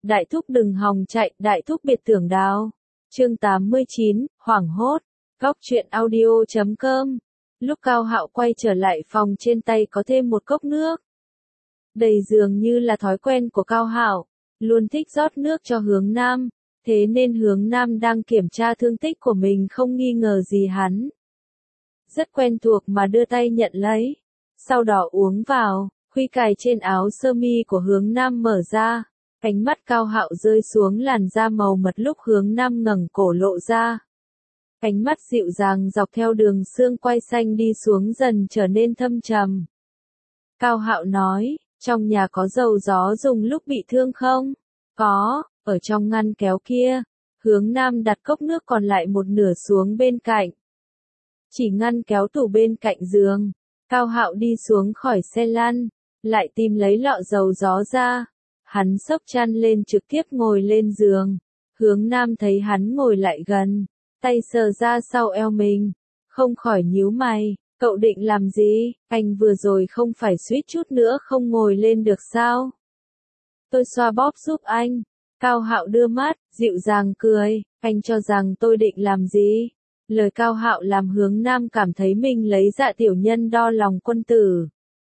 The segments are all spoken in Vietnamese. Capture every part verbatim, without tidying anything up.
Đại thúc đừng hòng chạy, đại thúc biệt tưởng đào. Chương tám mươi chín, hoảng hốt. Góc truyện audio chấm com. Lúc Cao Hạo quay trở lại phòng, trên tay có thêm một cốc nước. Đây dường như là thói quen của Cao Hạo, luôn thích rót nước cho Hướng Nam, thế nên Hướng Nam đang kiểm tra thương tích của mình không nghi ngờ gì hắn. Rất quen thuộc mà đưa tay nhận lấy, sau đó uống vào, khuy cài trên áo sơ mi của Hướng Nam mở ra, ánh mắt Cao Hạo rơi xuống làn da màu mật lúc Hướng Nam ngẩng cổ lộ ra. Ánh mắt dịu dàng dọc theo đường xương quai xanh đi xuống dần trở nên thâm trầm. Cao Hạo nói, trong nhà có dầu gió dùng lúc bị thương không? Có, ở trong ngăn kéo kia. Hướng Nam đặt cốc nước còn lại một nửa xuống bên cạnh. Chỉ ngăn kéo tủ bên cạnh giường. Cao Hạo đi xuống khỏi xe lăn, lại tìm lấy lọ dầu gió ra. Hắn xốc chăn lên trực tiếp ngồi lên giường. Hướng Nam thấy hắn ngồi lại gần, tay sờ ra sau eo mình, không khỏi nhíu mày. Cậu định làm gì? Anh vừa rồi không phải suýt chút nữa không ngồi lên được sao? Tôi xoa bóp giúp anh. Cao Hạo đưa mắt, dịu dàng cười. Anh cho rằng tôi định làm gì? Lời Cao Hạo làm Hướng Nam cảm thấy mình lấy dạ tiểu nhân đo lòng quân tử.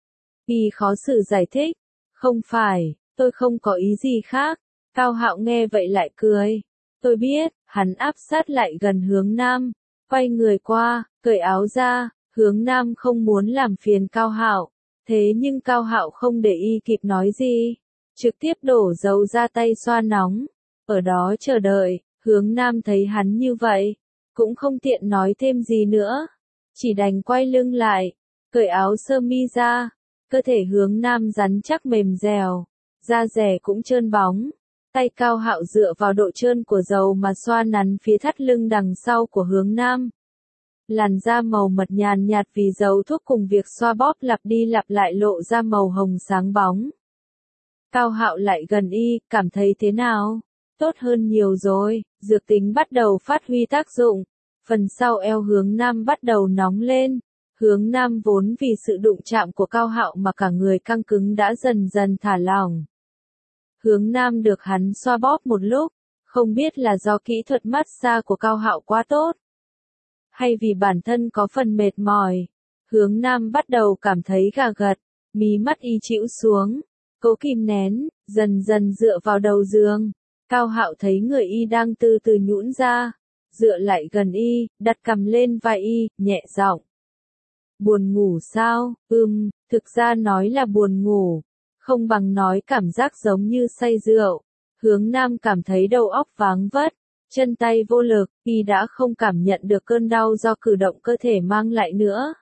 Y khó xử giải thích. Không phải, tôi không có ý gì khác. Cao Hạo nghe vậy lại cười. Tôi biết. Hắn áp sát lại gần Hướng Nam, quay người qua, cởi áo ra. Hướng Nam không muốn làm phiền Cao Hạo, thế nhưng Cao Hạo không để y kịp nói gì, trực tiếp đổ dầu ra tay xoa nóng, ở đó chờ đợi. Hướng Nam thấy hắn như vậy, cũng không tiện nói thêm gì nữa, chỉ đành quay lưng lại, cởi áo sơ mi ra. Cơ thể Hướng Nam rắn chắc mềm dẻo, da dẻ cũng trơn bóng, tay Cao Hạo dựa vào độ trơn của dầu mà xoa nắn phía thắt lưng đằng sau của Hướng Nam. Làn da màu mật nhàn nhạt vì dầu thuốc cùng việc xoa bóp lặp đi lặp lại lộ ra màu hồng sáng bóng. Cao Hạo lại gần y, cảm thấy thế nào? Tốt hơn nhiều rồi, dược tính bắt đầu phát huy tác dụng. Phần sau eo Hướng Nam bắt đầu nóng lên. Hướng Nam vốn vì sự đụng chạm của Cao Hạo mà cả người căng cứng đã dần dần thả lỏng. Hướng Nam được hắn xoa bóp một lúc, không biết là do kỹ thuật massage của Cao Hạo quá tốt, hay vì bản thân có phần mệt mỏi. Hướng Nam bắt đầu cảm thấy gà gật, mí mắt y chĩu xuống, cố kìm nén, dần dần dựa vào đầu giường. Cao Hạo thấy người y đang từ từ nhũn ra, dựa lại gần y, đặt cằm lên vai y, nhẹ giọng. Buồn ngủ sao? Ừm, thực ra nói là buồn ngủ, không bằng nói cảm giác giống như say rượu. Hướng Nam cảm thấy đầu óc váng vất, chân tay vô lực, y đã không cảm nhận được cơn đau do cử động cơ thể mang lại nữa.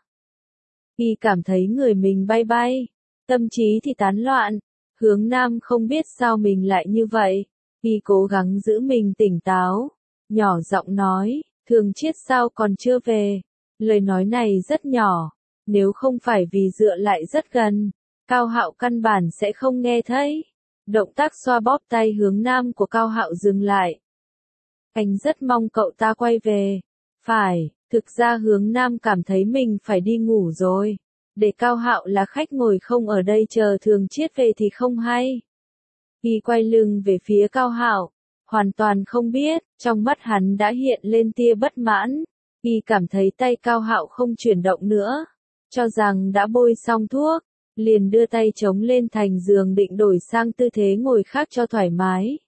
Y cảm thấy người mình bay bay, tâm trí thì tán loạn. Hướng Nam không biết sao mình lại như vậy. Y cố gắng giữ mình tỉnh táo, nhỏ giọng nói, Thường Chiết sao còn chưa về? Lời nói này rất nhỏ, nếu không phải vì dựa lại rất gần, Cao Hạo căn bản sẽ không nghe thấy. Động tác xoa bóp tay Hướng Nam của Cao Hạo dừng lại. Anh rất mong cậu ta quay về. Phải, thực ra Hướng Nam cảm thấy mình phải đi ngủ rồi. Để Cao Hạo là khách ngồi không ở đây chờ Thường Chiết về thì không hay. Y quay lưng về phía Cao Hạo, hoàn toàn không biết, trong mắt hắn đã hiện lên tia bất mãn. Y cảm thấy tay Cao Hạo không chuyển động nữa, cho rằng đã bôi xong thuốc, liền đưa tay chống lên thành giường định đổi sang tư thế ngồi khác cho thoải mái.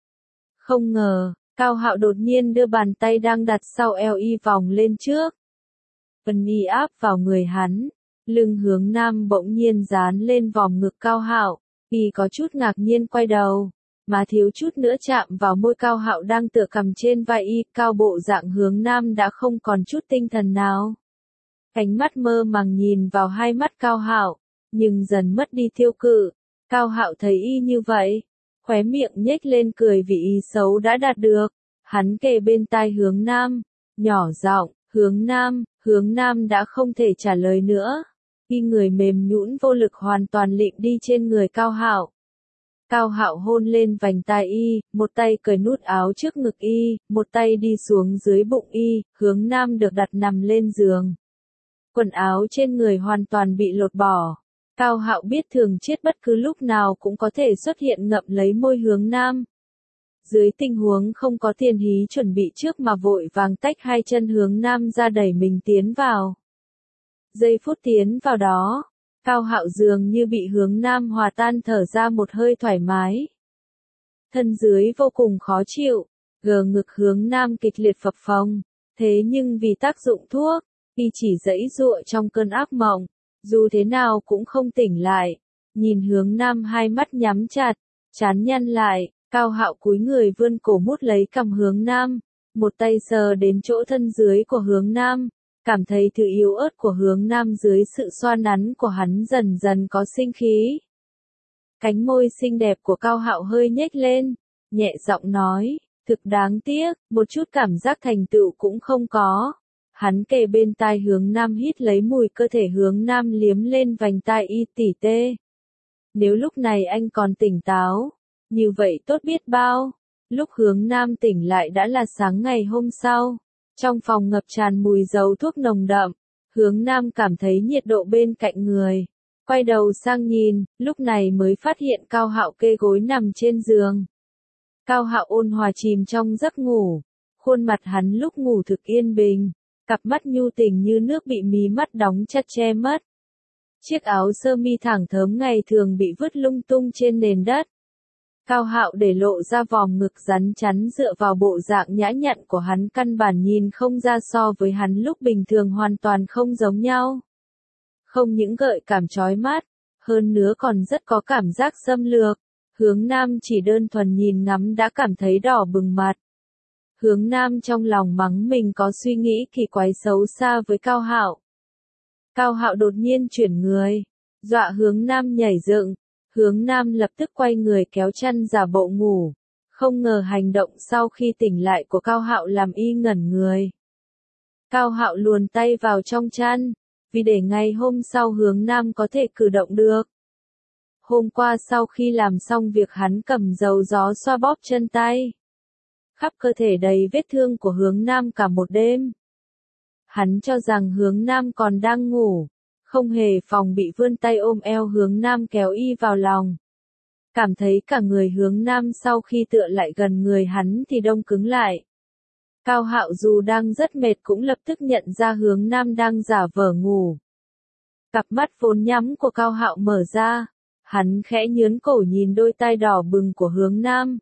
Không ngờ, Cao Hạo đột nhiên đưa bàn tay đang đặt sau eo y vòng lên trước. Ân y áp vào người hắn, lưng Hướng Nam bỗng nhiên dán lên vòng ngực Cao Hạo, y có chút ngạc nhiên quay đầu, mà thiếu chút nữa chạm vào môi Cao Hạo đang tựa cằm trên vai y. Cao bộ dạng Hướng Nam đã không còn chút tinh thần nào. Ánh mắt mơ màng nhìn vào hai mắt Cao Hạo, nhưng dần mất đi thiêu cự. Cao Hạo thấy y như vậy, khóe miệng nhếch lên cười vì ý xấu đã đạt được. Hắn kề bên tai Hướng Nam, nhỏ giọng, Hướng Nam, Hướng Nam đã không thể trả lời nữa. Y người mềm nhũn vô lực hoàn toàn lịm đi trên người Cao Hạo. Cao Hạo hôn lên vành tai y, một tay cởi nút áo trước ngực y, một tay đi xuống dưới bụng y. Hướng Nam được đặt nằm lên giường. Quần áo trên người hoàn toàn bị lột bỏ. Cao Hạo biết Thường Chiết bất cứ lúc nào cũng có thể xuất hiện ngậm lấy môi Hướng Nam, Dưới tình huống không có tiền hí chuẩn bị trước mà vội vàng tách hai chân hướng nam ra đẩy mình tiến vào. Giây phút tiến vào đó, Cao Hạo dường như bị hướng nam hòa tan thở ra một hơi thoải mái. Thân dưới vô cùng khó chịu, gờ ngực hướng nam kịch liệt phập phồng, thế nhưng vì tác dụng thuốc, y chỉ giãy giụa trong cơn ác mộng, dù thế nào cũng không tỉnh lại. Nhìn hướng nam hai mắt nhắm chặt, trán nhăn lại, Cao Hạo cúi người vươn cổ mút lấy cằm hướng nam, một tay sờ đến chỗ thân dưới của hướng nam, cảm thấy thứ yếu ớt của hướng nam dưới sự xoa nắn của hắn dần dần có sinh khí. Cánh môi xinh đẹp của Cao Hạo hơi nhếch lên, nhẹ giọng nói, thực đáng tiếc, một chút cảm giác thành tựu cũng không có. Hắn kề bên tai hướng nam hít lấy mùi cơ thể hướng nam liếm lên vành tai y tỉ tê. Nếu lúc này anh còn tỉnh táo, như vậy tốt biết bao. Lúc hướng nam tỉnh lại đã là sáng ngày hôm sau. Trong phòng ngập tràn mùi dầu thuốc nồng đậm, hướng nam cảm thấy nhiệt độ bên cạnh người. Quay đầu sang nhìn, lúc này mới phát hiện Cao Hạo kê gối nằm trên giường. Cao Hạo ôn hòa chìm trong giấc ngủ, khuôn mặt hắn lúc ngủ thực yên bình, cặp mắt nhu tình như nước bị mí mắt đóng chặt che mất. Chiếc áo sơ mi thẳng thớm ngày thường bị vứt lung tung trên nền đất. Cao Hạo để lộ ra vòm ngực rắn chắn dựa vào bộ dạng nhã nhặn của hắn căn bản nhìn không ra so với hắn lúc bình thường hoàn toàn không giống nhau. Không những gợi cảm chói mắt, hơn nữa còn rất có cảm giác xâm lược. Hướng nam chỉ đơn thuần nhìn ngắm đã cảm thấy đỏ bừng mặt. Hướng nam trong lòng mắng mình có suy nghĩ kỳ quái xấu xa với Cao Hạo. Cao Hạo đột nhiên chuyển người, dọa hướng nam nhảy dựng. Hướng nam lập tức quay người kéo chăn giả bộ ngủ. Không ngờ hành động sau khi tỉnh lại của Cao Hạo làm y ngẩn người. Cao Hạo luồn tay vào trong chăn, vì để ngày hôm sau hướng nam có thể cử động được. Hôm qua sau khi làm xong việc hắn cầm dầu gió xoa bóp chân tay. Khắp cơ thể đầy vết thương của hướng nam cả một đêm. Hắn cho rằng hướng nam còn đang ngủ, không hề phòng bị vươn tay ôm eo hướng nam kéo y vào lòng. Cảm thấy cả người hướng nam sau khi tựa lại gần người hắn thì đông cứng lại. Cao Hạo dù đang rất mệt cũng lập tức nhận ra hướng nam đang giả vờ ngủ. Cặp mắt vốn nhắm của Cao Hạo mở ra, hắn khẽ nhướn cổ nhìn đôi tai đỏ bừng của hướng nam.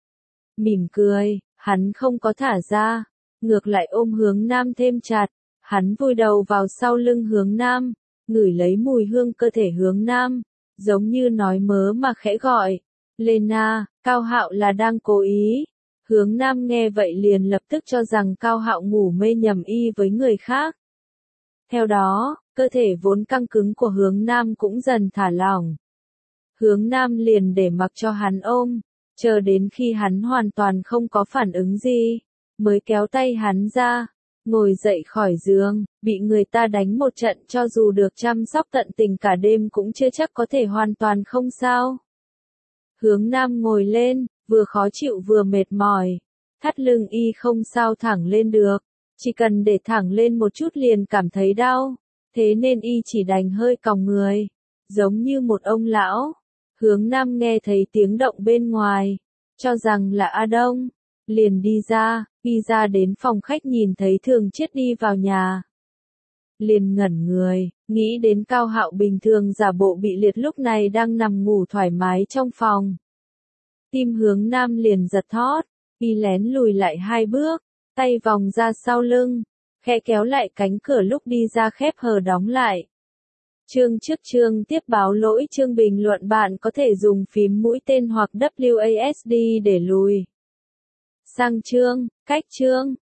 Mỉm cười, hắn không có thả ra, ngược lại ôm hướng nam thêm chặt, hắn vùi đầu vào sau lưng hướng nam, ngửi lấy mùi hương cơ thể hướng nam, giống như nói mớ mà khẽ gọi, Lena. Cao Hạo là đang cố ý. Hướng nam nghe vậy liền lập tức cho rằng Cao Hạo ngủ mê nhầm y với người khác. Theo đó, cơ thể vốn căng cứng của hướng nam cũng dần thả lỏng. Hướng nam liền để mặc cho hắn ôm, chờ đến khi hắn hoàn toàn không có phản ứng gì, mới kéo tay hắn ra, ngồi dậy khỏi giường. Bị người ta đánh một trận cho dù được chăm sóc tận tình cả đêm cũng chưa chắc có thể hoàn toàn không sao. Hướng nam ngồi lên, vừa khó chịu vừa mệt mỏi, thắt lưng y không sao thẳng lên được, chỉ cần để thẳng lên một chút liền cảm thấy đau, thế nên y chỉ đành hơi còng người, giống như một ông lão. Hướng nam nghe thấy tiếng động bên ngoài, cho rằng là A Đông, liền đi ra, đi ra đến phòng khách nhìn thấy Thường Chiết đi vào nhà. Liền ngẩn người, nghĩ đến Cao Hạo bình thường giả bộ bị liệt lúc này đang nằm ngủ thoải mái trong phòng. Tim hướng nam liền giật thót, y lén lùi lại hai bước, tay vòng ra sau lưng, khẽ kéo lại cánh cửa lúc đi ra khép hờ đóng lại. Chương trước chương tiếp báo lỗi chương bình luận bạn có thể dùng phím mũi tên hoặc W A S D để lùi sang chương, cách chương.